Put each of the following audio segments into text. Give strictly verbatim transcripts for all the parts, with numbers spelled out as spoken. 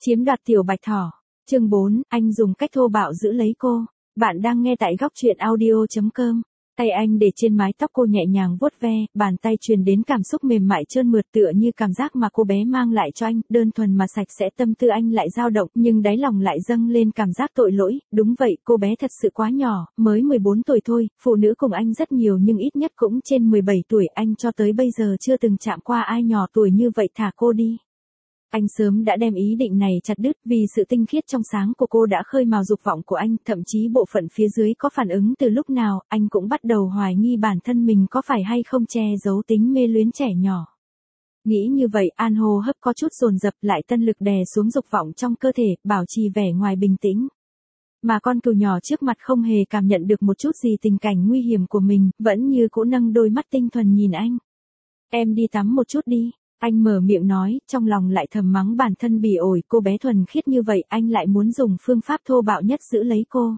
Chiếm đoạt tiểu bạch thỏ. Chương bốn, anh dùng cách thô bạo giữ lấy cô. Bạn đang nghe tại góc truyện audio chấm com. Tay anh để trên mái tóc cô nhẹ nhàng vuốt ve, bàn tay truyền đến cảm xúc mềm mại trơn mượt tựa như cảm giác mà cô bé mang lại cho anh, đơn thuần mà sạch sẽ. Tâm tư anh lại dao động, nhưng đáy lòng lại dâng lên cảm giác tội lỗi. Đúng vậy, cô bé thật sự quá nhỏ, mới mười bốn tuổi thôi, phụ nữ cùng anh rất nhiều nhưng ít nhất cũng trên mười bảy tuổi, anh cho tới bây giờ chưa từng chạm qua ai nhỏ tuổi như vậy, thả cô đi. Anh sớm đã đem ý định này chặt đứt, vì sự tinh khiết trong sáng của cô đã khơi mào dục vọng của anh, thậm chí bộ phận phía dưới có phản ứng từ lúc nào, anh cũng bắt đầu hoài nghi bản thân mình có phải hay không che giấu tính mê luyến trẻ nhỏ. Nghĩ như vậy, An hô hấp có chút dồn dập, lại tân lực đè xuống dục vọng trong cơ thể, bảo trì vẻ ngoài bình tĩnh. Mà con cừu nhỏ trước mặt không hề cảm nhận được một chút gì tình cảnh nguy hiểm của mình, vẫn như cũ nâng đôi mắt tinh thuần nhìn anh. Em đi tắm một chút đi. Anh mở miệng nói, trong lòng lại thầm mắng bản thân bỉ ổi, cô bé thuần khiết như vậy, anh lại muốn dùng phương pháp thô bạo nhất giữ lấy cô.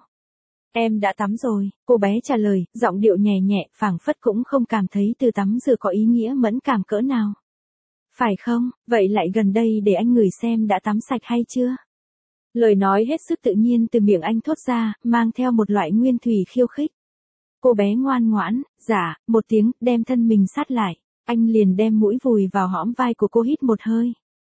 Em đã tắm rồi, cô bé trả lời, giọng điệu nhẹ nhẹ, phảng phất cũng không cảm thấy từ tắm rửa có ý nghĩa mẫn cảm cỡ nào. Phải không, vậy lại gần đây để anh ngửi xem đã tắm sạch hay chưa. Lời nói hết sức tự nhiên từ miệng anh thốt ra, mang theo một loại nguyên thủy khiêu khích. Cô bé ngoan ngoãn, dạ, một tiếng, đem thân mình sát lại. Anh liền đem mũi vùi vào hõm vai của cô, hít một hơi.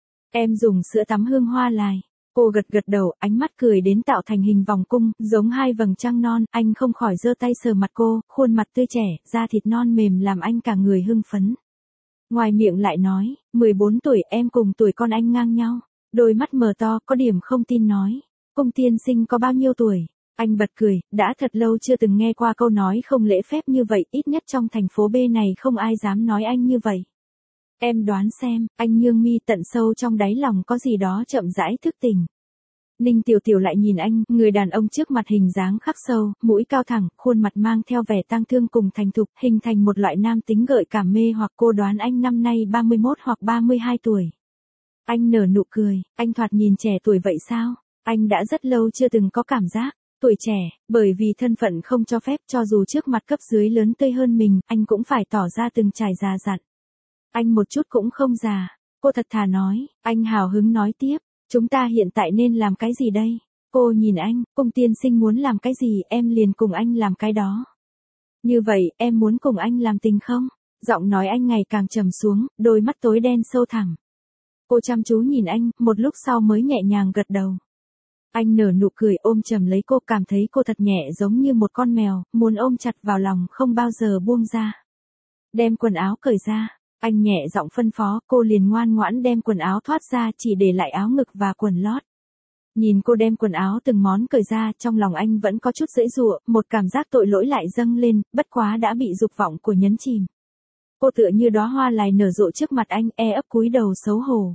Em dùng sữa tắm hương hoa lài. Cô gật gật đầu, ánh mắt cười đến tạo thành hình vòng cung, giống hai vầng trăng non. Anh không khỏi giơ tay sờ mặt cô, khuôn mặt tươi trẻ, da thịt non mềm làm anh cả người hưng phấn. Ngoài miệng lại nói, mười bốn tuổi, em cùng tuổi con anh ngang nhau. Đôi mắt mở to, có điểm không tin nói. Cung tiên sinh có bao nhiêu tuổi? Anh bật cười, đã thật lâu chưa từng nghe qua câu nói không lễ phép như vậy, ít nhất trong thành phố B này không ai dám nói anh như vậy. Em đoán xem, anh nhương mi, tận sâu trong đáy lòng có gì đó chậm rãi thức tỉnh. Ninh Tiểu Tiểu lại nhìn anh, người đàn ông trước mặt hình dáng khắc sâu, mũi cao thẳng, khuôn mặt mang theo vẻ tang thương cùng thành thục, hình thành một loại nam tính gợi cảm mê hoặc. Cô đoán anh năm nay ba mươi mốt hoặc ba mươi hai tuổi. Anh nở nụ cười, anh thoạt nhìn trẻ tuổi vậy sao? Anh đã rất lâu chưa từng có cảm giác tuổi trẻ, bởi vì thân phận không cho phép, cho dù trước mặt cấp dưới lớn tươi hơn mình, anh cũng phải tỏ ra từng trải già dặn. Anh một chút cũng không già. Cô thật thà nói, anh hào hứng nói tiếp, chúng ta hiện tại nên làm cái gì đây? Cô nhìn anh, cung tiên sinh muốn làm cái gì em liền cùng anh làm cái đó. Như vậy, em muốn cùng anh làm tình không? Giọng nói anh ngày càng trầm xuống, đôi mắt tối đen sâu thẳm. Cô chăm chú nhìn anh, một lúc sau mới nhẹ nhàng gật đầu. Anh nở nụ cười, ôm chầm lấy cô, cảm thấy cô thật nhẹ giống như một con mèo, muốn ôm chặt vào lòng không bao giờ buông ra. Đem quần áo cởi ra, anh nhẹ giọng phân phó, cô liền ngoan ngoãn đem quần áo thoát ra, chỉ để lại áo ngực và quần lót. Nhìn cô đem quần áo từng món cởi ra, trong lòng anh vẫn có chút giãy giụa, một cảm giác tội lỗi lại dâng lên, bất quá đã bị dục vọng của nhấn chìm. Cô tựa như đóa hoa lài nở rộ trước mặt anh, e ấp cúi đầu xấu hổ.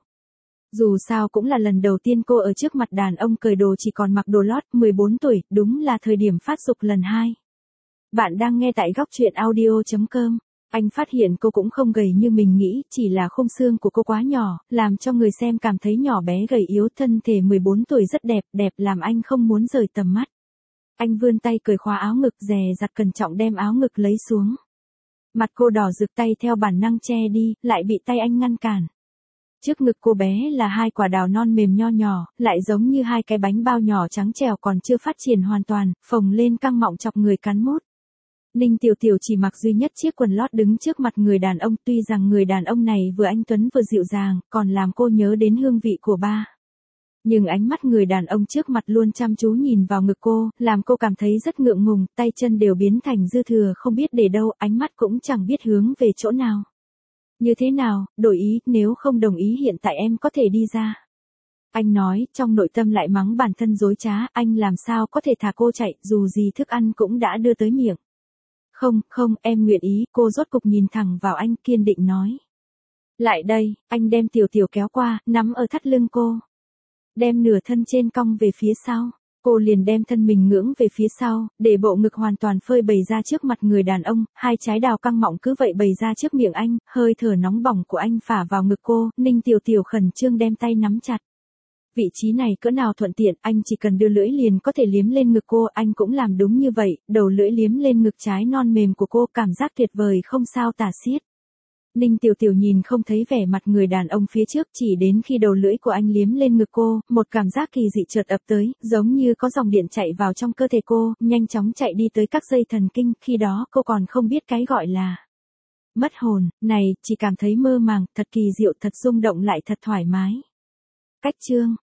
Dù sao cũng là lần đầu tiên cô ở trước mặt đàn ông cởi đồ chỉ còn mặc đồ lót, mười bốn tuổi, đúng là thời điểm phát dục lần hai. Bạn đang nghe tại góc truyện audio chấm com. Anh phát hiện cô cũng không gầy như mình nghĩ, chỉ là khung xương của cô quá nhỏ, làm cho người xem cảm thấy nhỏ bé gầy yếu. Thân thể mười bốn tuổi rất đẹp, đẹp làm anh không muốn rời tầm mắt. Anh vươn tay cởi khóa áo ngực, dè dặt cẩn trọng đem áo ngực lấy xuống. Mặt cô đỏ rực, tay theo bản năng che đi, lại bị tay anh ngăn cản. Trước ngực cô bé là hai quả đào non mềm nho nhỏ, lại giống như hai cái bánh bao nhỏ trắng trẻo còn chưa phát triển hoàn toàn, phồng lên căng mọng chọc người cắn mút. Ninh Tiểu Tiểu chỉ mặc duy nhất chiếc quần lót đứng trước mặt người đàn ông, tuy rằng người đàn ông này vừa anh tuấn vừa dịu dàng, còn làm cô nhớ đến hương vị của ba. Nhưng ánh mắt người đàn ông trước mặt luôn chăm chú nhìn vào ngực cô, làm cô cảm thấy rất ngượng ngùng, tay chân đều biến thành dư thừa không biết để đâu, ánh mắt cũng chẳng biết hướng về chỗ nào. Như thế nào, đổi ý, nếu không đồng ý hiện tại em có thể đi ra. Anh nói, trong nội tâm lại mắng bản thân dối trá, anh làm sao có thể thả cô chạy, dù gì thức ăn cũng đã đưa tới miệng. Không, không, em nguyện ý, cô rốt cục nhìn thẳng vào anh, kiên định nói. Lại đây, anh đem Tiểu Tiểu kéo qua, nắm ở thắt lưng cô. Đem nửa thân trên cong về phía sau. Cô liền đem thân mình ngưỡng về phía sau, để bộ ngực hoàn toàn phơi bày ra trước mặt người đàn ông, hai trái đào căng mọng cứ vậy bày ra trước miệng anh, hơi thở nóng bỏng của anh phả vào ngực cô, Ninh Tiểu Tiểu khẩn trương đem tay nắm chặt. Vị trí này cỡ nào thuận tiện, anh chỉ cần đưa lưỡi liền có thể liếm lên ngực cô, anh cũng làm đúng như vậy, đầu lưỡi liếm lên ngực trái non mềm của cô, cảm giác tuyệt vời không sao tả xiết. Ninh Tiểu Tiểu nhìn không thấy vẻ mặt người đàn ông phía trước, chỉ đến khi đầu lưỡi của anh liếm lên ngực cô, một cảm giác kỳ dị chợt ập tới, giống như có dòng điện chạy vào trong cơ thể cô, nhanh chóng chạy đi tới các dây thần kinh, khi đó cô còn không biết cái gọi là mất hồn, này, chỉ cảm thấy mơ màng, thật kỳ diệu, thật rung động lại thật thoải mái. Cách chương